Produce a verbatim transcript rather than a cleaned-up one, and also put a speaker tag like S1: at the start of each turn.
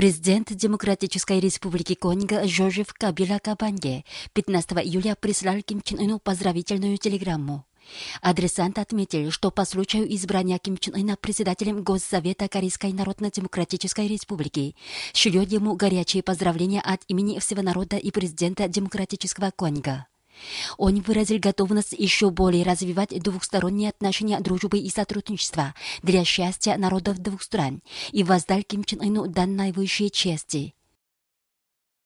S1: Президент Демократической Республики Конго Жозеф Кабила Кабанге пятнадцатого июля прислал Ким Чен Ыну поздравительную телеграмму. Адресант отметил, что по случаю избрания Ким Чен Ына председателем Госсовета Корейской Народно-Демократической Республики шлет ему горячие поздравления от имени всего народа и президента Демократического Конго. Он выразил готовность еще более развивать двухсторонние отношения дружбы и сотрудничества для счастья народов двух стран и воздал Ким Чен Ыну данные высшие чести.